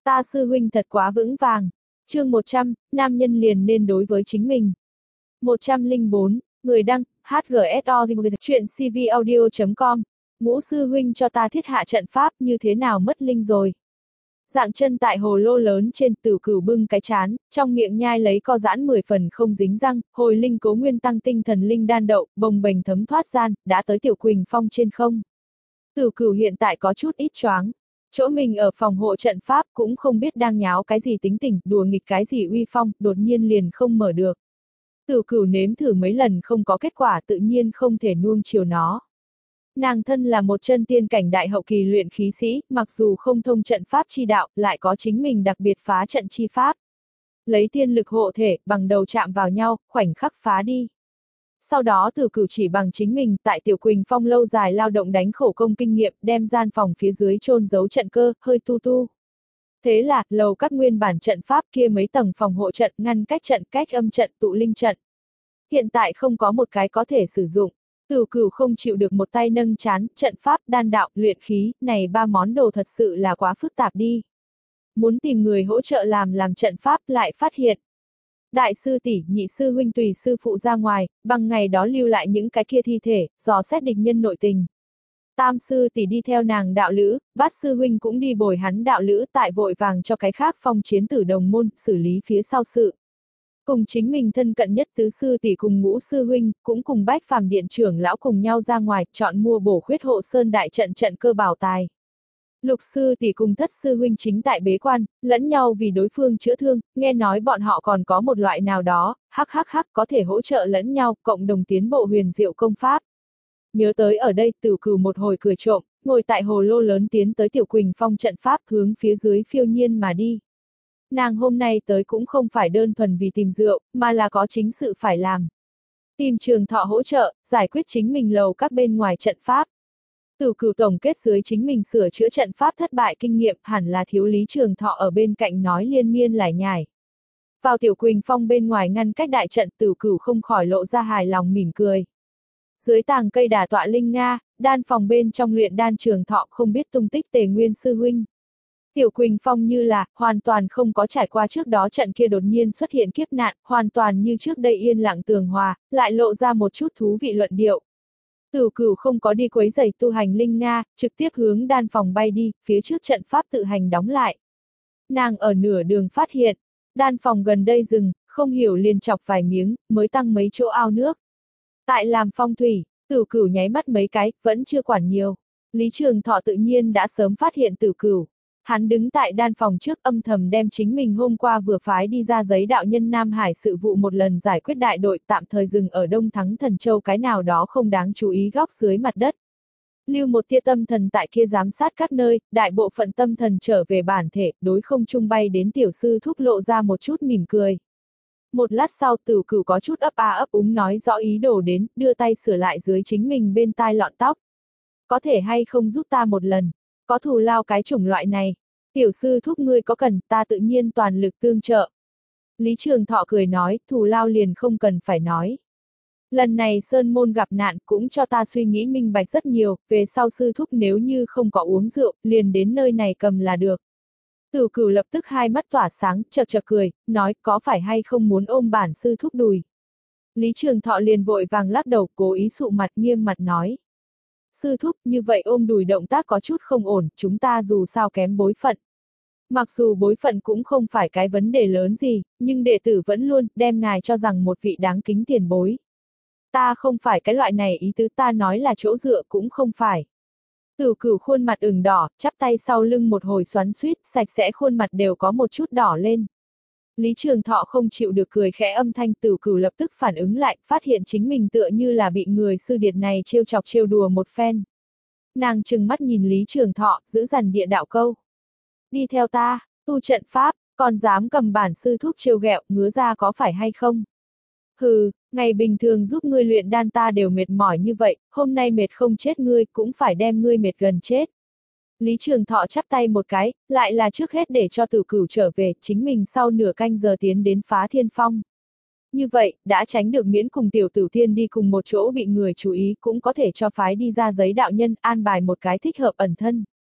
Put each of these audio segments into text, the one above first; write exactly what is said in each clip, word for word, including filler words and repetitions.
Ta sư huynh thật quá vững vàng. Chương một trăm, nam nhân liền nên đối với chính mình. một trăm lẻ bốn, người đăng, hát giê ét o chuyện c v audio chấm com. Ngũ sư huynh cho ta thiết hạ trận pháp như thế nào mất linh rồi. Dạng chân tại hồ lô lớn trên, Tử Cửu bưng cái chán, trong miệng nhai lấy co giãn mười phần không dính răng, hồi linh cố nguyên tăng tinh thần linh đan đậu, bồng bềnh thấm thoát gian, đã tới Tiểu Quỳnh Phong trên không. Tử Cửu hiện tại có chút ít choáng. Chỗ mình ở phòng hộ trận pháp cũng không biết đang nháo cái gì tính tình, đùa nghịch cái gì uy phong, đột nhiên liền không mở được. Tử Cửu nếm thử mấy lần không có kết quả, tự nhiên không thể nuông chiều nó. Nàng thân là một chân tiên cảnh đại hậu kỳ luyện khí sĩ, mặc dù không thông trận pháp chi đạo, lại có chính mình đặc biệt phá trận chi pháp. Lấy tiên lực hộ thể, bằng đầu chạm vào nhau, khoảnh khắc phá đi. Sau đó Tử Cửu chỉ bằng chính mình tại Tiểu Quỳnh Phong lâu dài lao động đánh khổ công kinh nghiệm, đem gian phòng phía dưới chôn giấu trận cơ, hơi tu tu. Thế là, lầu các nguyên bản trận pháp kia mấy tầng phòng hộ trận, ngăn cách trận, cách âm trận, tụ linh trận. Hiện tại không có một cái có thể sử dụng. Tử Cửu không chịu được một tay nâng chán, trận pháp, đan đạo, luyện khí, này ba món đồ thật sự là quá phức tạp đi. Muốn tìm người hỗ trợ làm làm trận pháp lại phát hiện. Đại sư tỷ, nhị sư huynh tùy sư phụ ra ngoài, bằng ngày đó lưu lại những cái kia thi thể, dò xét địch nhân nội tình. Tam sư tỷ đi theo nàng đạo lữ, bát sư huynh cũng đi bồi hắn đạo lữ tại vội vàng cho cái khác phong chiến tử đồng môn, xử lý phía sau sự. Cùng chính mình thân cận nhất tứ sư tỷ cùng ngũ sư huynh, cũng cùng bách phàm điện trưởng lão cùng nhau ra ngoài, chọn mua bổ khuyết hộ sơn đại trận trận cơ bảo tài. Lục sư tỷ cùng thất sư huynh chính tại bế quan, lẫn nhau vì đối phương chữa thương, nghe nói bọn họ còn có một loại nào đó, hắc hắc hắc có thể hỗ trợ lẫn nhau, cộng đồng tiến bộ huyền diệu công pháp. Nhớ tới ở đây, Tử Cửu một hồi cười trộm, ngồi tại hồ lô lớn tiến tới Tiểu Quỳnh Phong trận pháp hướng phía dưới phiêu nhiên mà đi. Nàng hôm nay tới cũng không phải đơn thuần vì tìm rượu, mà là có chính sự phải làm. Tìm Trường Thọ hỗ trợ, giải quyết chính mình lầu các bên ngoài trận pháp. Tử Cửu tổng kết dưới chính mình sửa chữa trận pháp thất bại kinh nghiệm, hẳn là thiếu Lý Trường Thọ ở bên cạnh nói liên miên lải nhải. Vào Tiểu Quỳnh Phong bên ngoài ngăn cách đại trận, Tử Cửu không khỏi lộ ra hài lòng mỉm cười. Dưới tàng cây đà tọa linh nga, đan phòng bên trong luyện đan Trường Thọ không biết tung tích Tề Nguyên sư huynh. Tiểu Quỳnh Phong như là, hoàn toàn không có trải qua trước đó trận kia đột nhiên xuất hiện kiếp nạn, hoàn toàn như trước đây yên lặng tường hòa, lại lộ ra một chút thú vị luận điệu. Tử Cửu không có đi quấy rầy tu hành linh nga, trực tiếp hướng đan phòng bay đi, phía trước trận pháp tự hành đóng lại. Nàng ở nửa đường phát hiện, đan phòng gần đây dừng, không hiểu liền chọc vài miếng, mới tăng mấy chỗ ao nước. Tại làm phong thủy, Tử Cửu nháy mắt mấy cái, vẫn chưa quản nhiều. Lý Trường Thọ tự nhiên đã sớm phát hiện Tử Cửu. Hắn đứng tại đan phòng trước âm thầm đem chính mình hôm qua vừa phái đi ra giấy đạo nhân Nam Hải sự vụ một lần giải quyết đại đội tạm thời dừng ở Đông Thắng Thần Châu cái nào đó không đáng chú ý góc dưới mặt đất. Lưu một tia tâm thần tại kia giám sát các nơi, đại bộ phận tâm thần trở về bản thể, đối không trung bay đến tiểu sư thúc lộ ra một chút mỉm cười. Một lát sau Tử Cửu có chút ấp a ấp úng nói rõ ý đồ đến, đưa tay sửa lại dưới chính mình bên tai lọn tóc. Có thể hay không giúp ta một lần? Có thù lao cái chủng loại này, tiểu sư thúc ngươi có cần, ta tự nhiên toàn lực tương trợ. Lý Trường Thọ cười nói, thù lao liền không cần phải nói. Lần này Sơn Môn gặp nạn cũng cho ta suy nghĩ minh bạch rất nhiều, về sau sư thúc nếu như không có uống rượu, liền đến nơi này cầm là được. Tử Cửu lập tức hai mắt tỏa sáng, chật chật cười, nói có phải hay không muốn ôm bản sư thúc đùi. Lý Trường Thọ liền vội vàng lắc đầu, cố ý sụ mặt nghiêm mặt nói. Sư thúc, như vậy ôm đùi động tác có chút không ổn, chúng ta dù sao kém bối phận. Mặc dù bối phận cũng không phải cái vấn đề lớn gì, nhưng đệ tử vẫn luôn đem ngài cho rằng một vị đáng kính tiền bối. Ta không phải cái loại này, ý tứ ta nói là chỗ dựa cũng không phải. Tử Cửu khuôn mặt ửng đỏ, chắp tay sau lưng một hồi xoắn xuýt, sạch sẽ khuôn mặt đều có một chút đỏ lên. Lý Trường Thọ không chịu được cười khẽ âm thanh, Tử Cửu lập tức phản ứng lại, phát hiện chính mình tựa như là bị người sư điệt này trêu chọc trêu đùa một phen. Nàng trừng mắt nhìn Lý Trường Thọ, giữ dằn địa đạo câu. Đi theo ta, tu trận pháp, còn dám cầm bản sư thúc trêu ghẹo, ngứa ra có phải hay không? Hừ, ngày bình thường giúp ngươi luyện đan ta đều mệt mỏi như vậy, hôm nay mệt không chết ngươi cũng phải đem ngươi mệt gần chết. Lý Trường Thọ chắp tay một cái, lại là trước hết để cho Tử Cửu trở về, chính mình sau nửa canh giờ tiến đến Phá Thiên Phong. Như vậy, đã tránh được miễn cùng tiểu Tử Thiên đi cùng một chỗ bị người chú ý, cũng có thể cho phái đi ra giấy đạo nhân an bài một cái thích hợp ẩn thân.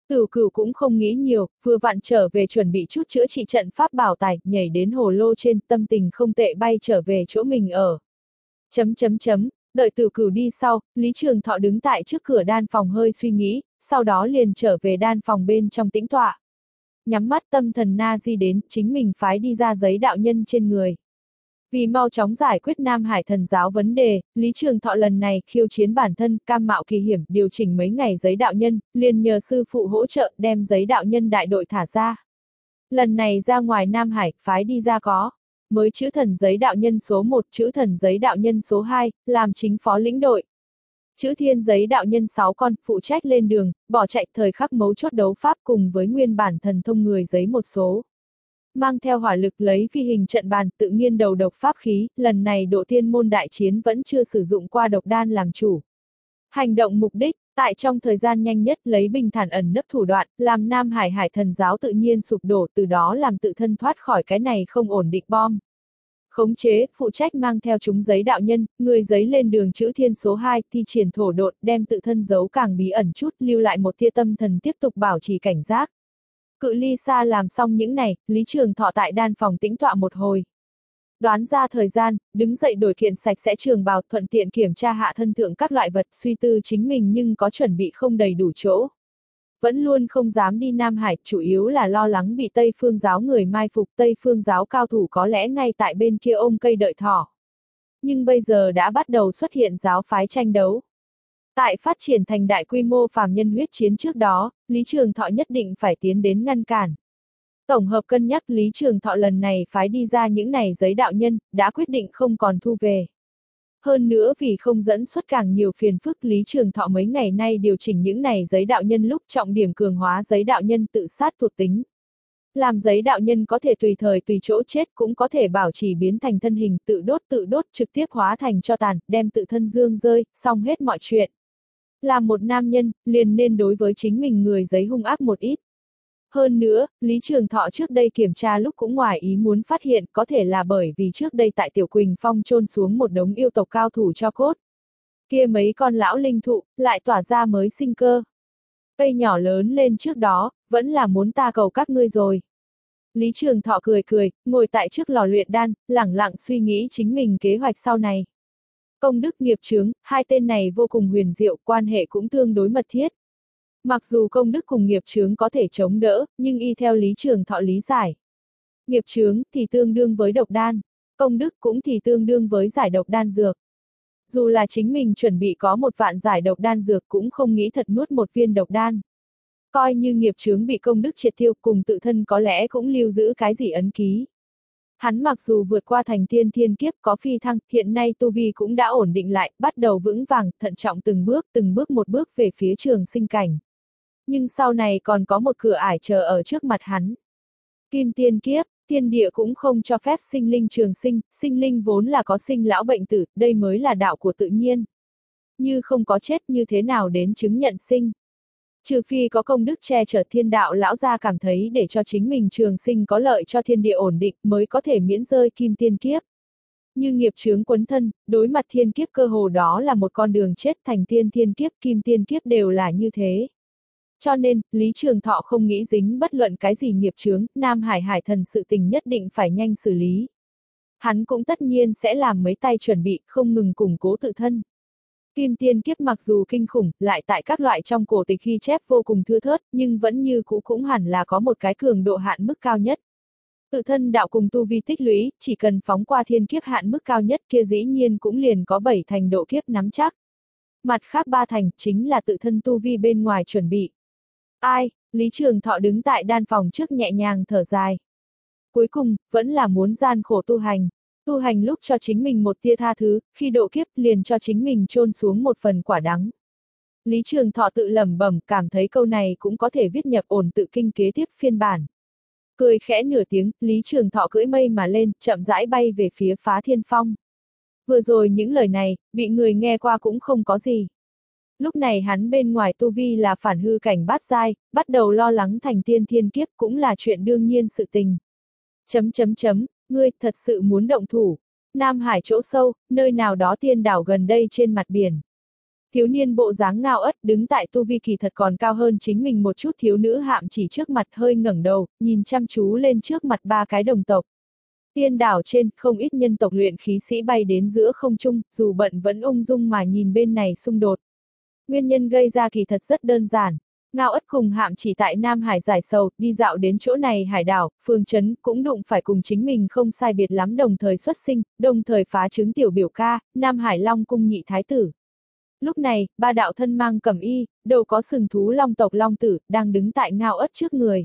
Tử Cửu cũng không nghĩ nhiều, vừa vặn trở về chuẩn bị chút chữa trị trận pháp bảo tài, nhảy đến hồ lô trên, tâm tình không tệ bay trở về chỗ mình ở. Chấm chấm chấm, đợi Tử Cửu đi sau, Lý Trường Thọ đứng tại trước cửa đan phòng hơi suy nghĩ, sau đó liền trở về đan phòng bên trong tĩnh tọa. Nhắm mắt tâm thần na di đến, chính mình phái đi ra giấy đạo nhân trên người. Vì mau chóng giải quyết Nam Hải thần giáo vấn đề, Lý Trường Thọ lần này khiêu chiến bản thân, cam mạo kỳ hiểm, điều chỉnh mấy ngày giấy đạo nhân, liền nhờ sư phụ hỗ trợ đem giấy đạo nhân đại đội thả ra. Lần này ra ngoài Nam Hải, phái đi ra có mới chữ thần giấy đạo nhân số một, chữ thần giấy đạo nhân số hai, làm chính phó lĩnh đội. Chữ thiên giấy đạo nhân sáu con, phụ trách lên đường, bỏ chạy thời khắc mấu chốt đấu pháp cùng với nguyên bản thần thông người giấy một số. Mang theo hỏa lực lấy phi hình trận bàn tự nhiên đầu độc pháp khí, lần này độ tiên môn đại chiến vẫn chưa sử dụng qua độc đan làm chủ. Hành động mục đích, tại trong thời gian nhanh nhất lấy bình thản ẩn nấp thủ đoạn, làm Nam Hải Hải thần giáo tự nhiên sụp đổ, từ đó làm tự thân thoát khỏi cái này không ổn định bom. Khống chế, phụ trách mang theo chúng giấy đạo nhân, người giấy lên đường chữ thiên số hai, thi triển thổ độn, đem tự thân giấu càng bí ẩn chút, lưu lại một tia tâm thần tiếp tục bảo trì cảnh giác. Cự ly xa làm xong những này, Lý Trường Thọ tại đan phòng tĩnh tọa một hồi. Đoán ra thời gian, đứng dậy đổi kiện sạch sẽ trường bào, thuận tiện kiểm tra hạ thân thượng các loại vật, suy tư chính mình nhưng có chuẩn bị không đầy đủ chỗ. Vẫn luôn không dám đi Nam Hải, chủ yếu là lo lắng bị Tây Phương giáo người mai phục, Tây Phương giáo cao thủ có lẽ ngay tại bên kia ôm cây đợi thỏ. Nhưng bây giờ đã bắt đầu xuất hiện giáo phái tranh đấu. Tại phát triển thành đại quy mô phàm nhân huyết chiến trước đó, Lý Trường Thọ nhất định phải tiến đến ngăn cản. Tổng hợp cân nhắc Lý Trường Thọ lần này phái đi ra những này giấy đạo nhân, đã quyết định không còn thu về. Hơn nữa vì không dẫn xuất càng nhiều phiền phức, Lý Trường Thọ mấy ngày nay điều chỉnh những này giấy đạo nhân lúc trọng điểm cường hóa giấy đạo nhân tự sát thuộc tính. Làm giấy đạo nhân có thể tùy thời tùy chỗ chết, cũng có thể bảo trì biến thành thân hình tự đốt tự đốt trực tiếp hóa thành tro tàn, đem tự thân dương rơi, xong hết mọi chuyện. Là một nam nhân, liền nên đối với chính mình người giấy hung ác một ít. Hơn nữa, Lý Trường Thọ trước đây kiểm tra lúc cũng ngoài ý muốn phát hiện, có thể là bởi vì trước đây tại Tiểu Quỳnh Phong chôn xuống một đống yêu tộc cao thủ cho cốt. Kia mấy con lão linh thụ, lại tỏa ra mới sinh cơ. Cây nhỏ lớn lên trước đó, vẫn là muốn ta cầu các ngươi rồi. Lý Trường Thọ cười cười, ngồi tại trước lò luyện đan, lẳng lặng suy nghĩ chính mình kế hoạch sau này. Công đức nghiệp chướng, hai tên này vô cùng huyền diệu, quan hệ cũng tương đối mật thiết. Mặc dù công đức cùng nghiệp chướng có thể chống đỡ, nhưng y theo Lý Trường Thọ lý giải. Nghiệp chướng thì tương đương với độc đan, công đức cũng thì tương đương với giải độc đan dược. Dù là chính mình chuẩn bị có một vạn giải độc đan dược cũng không nghĩ thật nuốt một viên độc đan. Coi như nghiệp chướng bị công đức triệt tiêu, cùng tự thân có lẽ cũng lưu giữ cái gì ấn ký. Hắn mặc dù vượt qua thành tiên thiên kiếp có phi thăng, hiện nay tu vi cũng đã ổn định lại, bắt đầu vững vàng, thận trọng từng bước, từng bước một bước về phía trường sinh cảnh. Nhưng sau này còn có một cửa ải chờ ở trước mặt hắn. Kim tiên kiếp, thiên địa cũng không cho phép sinh linh trường sinh, sinh linh vốn là có sinh lão bệnh tử, đây mới là đạo của tự nhiên. Như không có chết như thế nào đến chứng nhận sinh. Trừ phi có công đức che chở, thiên đạo lão gia cảm thấy để cho chính mình trường sinh có lợi cho thiên địa ổn định mới có thể miễn rơi kim tiên kiếp. Như nghiệp chướng quấn thân, đối mặt thiên kiếp cơ hồ đó là một con đường chết, thành tiên thiên kiếp, kim tiên kiếp đều là như thế. Cho nên, Lý Trường Thọ không nghĩ dính bất luận cái gì nghiệp chướng, Nam Hải Hải thần sự tình nhất định phải nhanh xử lý. Hắn cũng tất nhiên sẽ làm mấy tay chuẩn bị, không ngừng củng cố tự thân. Kim tiên kiếp mặc dù kinh khủng, lại tại các loại trong cổ tịch ghi chép vô cùng thưa thớt, nhưng vẫn như cũ cũng hẳn là có một cái cường độ hạn mức cao nhất. Tự thân đạo cùng tu vi tích lũy, chỉ cần phóng qua thiên kiếp hạn mức cao nhất kia dĩ nhiên cũng liền có bảy thành độ kiếp nắm chắc. Mặt khác ba thành, chính là tự thân tu vi bên ngoài chuẩn bị. Ai, Lý Trường Thọ đứng tại đan phòng trước nhẹ nhàng thở dài. Cuối cùng, vẫn là muốn gian khổ tu hành. Tu hành lúc cho chính mình một tia tha thứ, khi độ kiếp liền cho chính mình chôn xuống một phần quả đắng. Lý Trường Thọ tự lẩm bẩm, cảm thấy câu này cũng có thể viết nhập ổn tự kinh kế tiếp phiên bản. Cười khẽ nửa tiếng, Lý Trường Thọ cưỡi mây mà lên, chậm rãi bay về phía Phá Thiên Phong. Vừa rồi những lời này, bị người nghe qua cũng không có gì. Lúc này hắn bên ngoài tu vi là phản hư cảnh bát giai, bắt đầu lo lắng thành tiên thiên kiếp cũng là chuyện đương nhiên sự tình. Chấm chấm chấm, ngươi thật sự muốn động thủ. Nam Hải chỗ sâu, nơi nào đó tiên đảo gần đây trên mặt biển. Thiếu niên bộ dáng Ngao Ất đứng tại tu vi kỳ thật còn cao hơn chính mình một chút thiếu nữ Hạm Chỉ trước mặt hơi ngẩng đầu, nhìn chăm chú lên trước mặt ba cái đồng tộc. Tiên đảo trên, không ít nhân tộc luyện khí sĩ bay đến giữa không trung, dù bận vẫn ung dung mà nhìn bên này xung đột. Nguyên nhân gây ra kỳ thật rất đơn giản. Ngao Ất cùng Hạm Chỉ tại Nam Hải giải sầu, đi dạo đến chỗ này hải đảo, Phương Chấn cũng đụng phải cùng chính mình không sai biệt lắm đồng thời xuất sinh, đồng thời phá trứng tiểu biểu ca, Nam Hải Long cung nhị thái tử. Lúc này, ba đạo thân mang cẩm y, đầu có sừng thú long tộc long tử, đang đứng tại Ngao Ất trước người.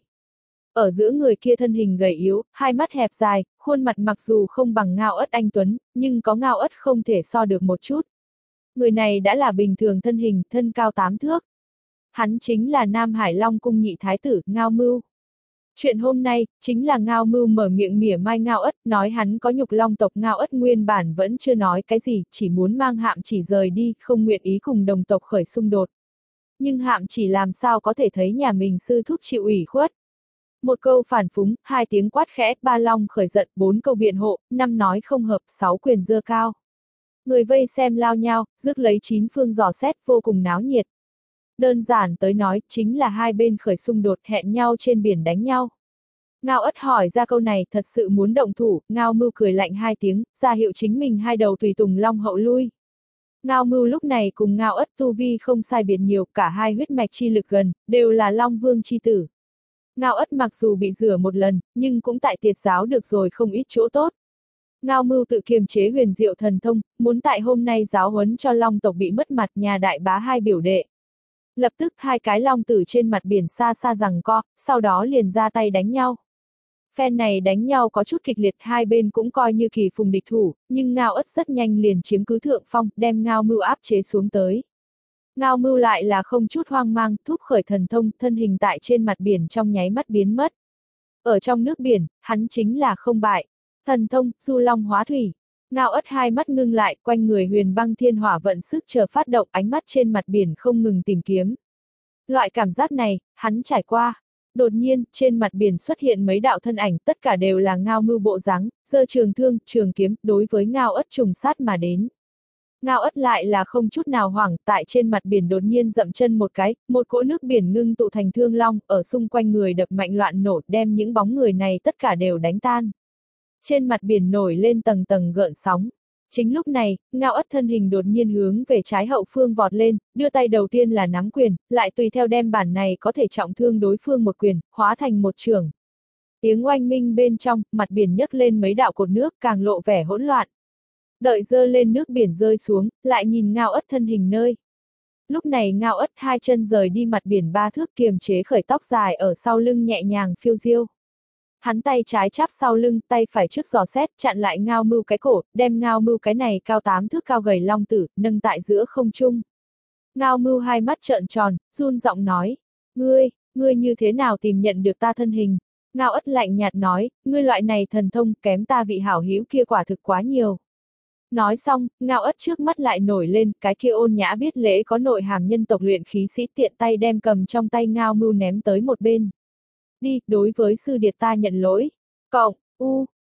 Ở giữa người kia thân hình gầy yếu, hai mắt hẹp dài, khuôn mặt mặc dù không bằng Ngao Ất anh tuấn, nhưng có Ngao Ất không thể so được một chút. Người này đã là bình thường thân hình, thân cao tám thước. Hắn chính là Nam Hải Long cung nhị thái tử, Ngao Mưu. Chuyện hôm nay, chính là Ngao Mưu mở miệng mỉa mai Ngao Ất, nói hắn có nhục long tộc. Ngao Ất nguyên bản vẫn chưa nói cái gì, chỉ muốn mang Hạm Chỉ rời đi, không nguyện ý cùng đồng tộc khởi xung đột. Nhưng Hạm Chỉ làm sao có thể thấy nhà mình sư thúc chịu ủy khuất. Một câu phản phúng, hai tiếng quát khẽ, ba long khởi giận, bốn câu biện hộ, năm nói không hợp, sáu quyền dơ cao. Người vây xem lao nhau, rước lấy chín phương dò xét, vô cùng náo nhiệt. Đơn giản tới nói, chính là hai bên khởi xung đột hẹn nhau trên biển đánh nhau. Ngao Ất hỏi ra câu này thật sự muốn động thủ, Ngao Mưu cười lạnh hai tiếng, ra hiệu chính mình hai đầu tùy tùng long hậu lui. Ngao Mưu lúc này cùng Ngao Ất tu vi không sai biệt nhiều, cả hai huyết mạch chi lực gần, đều là Long Vương chi tử. Ngao Ất mặc dù bị rửa một lần, nhưng cũng tại tiệt giáo được rồi không ít chỗ tốt. Ngao Mưu tự kiềm chế huyền diệu thần thông, muốn tại hôm nay giáo huấn cho long tộc bị mất mặt nhà đại bá hai biểu đệ. Lập tức hai cái long tử trên mặt biển xa xa giằng co, sau đó liền ra tay đánh nhau. Phen này đánh nhau có chút kịch liệt, hai bên cũng coi như kỳ phùng địch thủ, nhưng Ngao Ất rất nhanh liền chiếm cứ thượng phong, đem Ngao Mưu áp chế xuống tới. Ngao Mưu lại là không chút hoang mang, thúc khởi thần thông, thân hình tại trên mặt biển trong nháy mắt biến mất. Ở trong nước biển, hắn chính là không bại. Thần thông, du long hóa thủy. Ngao Ất hai mắt ngưng lại, quanh người huyền băng thiên hỏa vận sức chờ phát động, ánh mắt trên mặt biển không ngừng tìm kiếm. Loại cảm giác này, hắn trải qua. Đột nhiên, trên mặt biển xuất hiện mấy đạo thân ảnh, tất cả đều là Ngao Mưu bộ dáng, giơ trường thương, trường kiếm, đối với Ngao Ất trùng sát mà đến. Ngao Ất lại là không chút nào hoảng, tại trên mặt biển đột nhiên dậm chân một cái, một cỗ nước biển ngưng tụ thành thương long, ở xung quanh người đập mạnh loạn nổ, đem những bóng người này tất cả đều đánh tan. Trên mặt biển nổi lên tầng tầng gợn sóng. Chính lúc này, Ngao Ất thân hình đột nhiên hướng về trái hậu phương vọt lên, đưa tay đầu tiên là nắm quyền, lại tùy theo đem bản này có thể trọng thương đối phương một quyền, hóa thành một chưởng. Tiếng oanh minh bên trong, mặt biển nhấc lên mấy đạo cột nước, càng lộ vẻ hỗn loạn. Đợi dơ lên nước biển rơi xuống, lại nhìn Ngao Ất thân hình nơi. Lúc này Ngao Ất hai chân rời đi mặt biển ba thước, kiềm chế khởi tóc dài ở sau lưng nhẹ nhàng phiêu diêu. Hắn tay trái chắp sau lưng, tay phải trước giò xét, chặn lại Ngao Mưu cái cổ, đem Ngao Mưu cái này cao tám thước cao gầy long tử, nâng tại giữa không trung. Ngao Mưu hai mắt trợn tròn, run giọng nói, ngươi, ngươi như thế nào tìm nhận được ta thân hình? Ngao Ất lạnh nhạt nói, ngươi loại này thần thông kém ta vị hảo hữu kia quả thực quá nhiều. Nói xong, Ngao Ất trước mắt lại nổi lên, cái kia ôn nhã biết lễ có nội hàm nhân tộc luyện khí sĩ tiện tay đem cầm trong tay Ngao Mưu ném tới một bên. Đi, đối với sư điệt ta nhận lỗi. Cộng, u,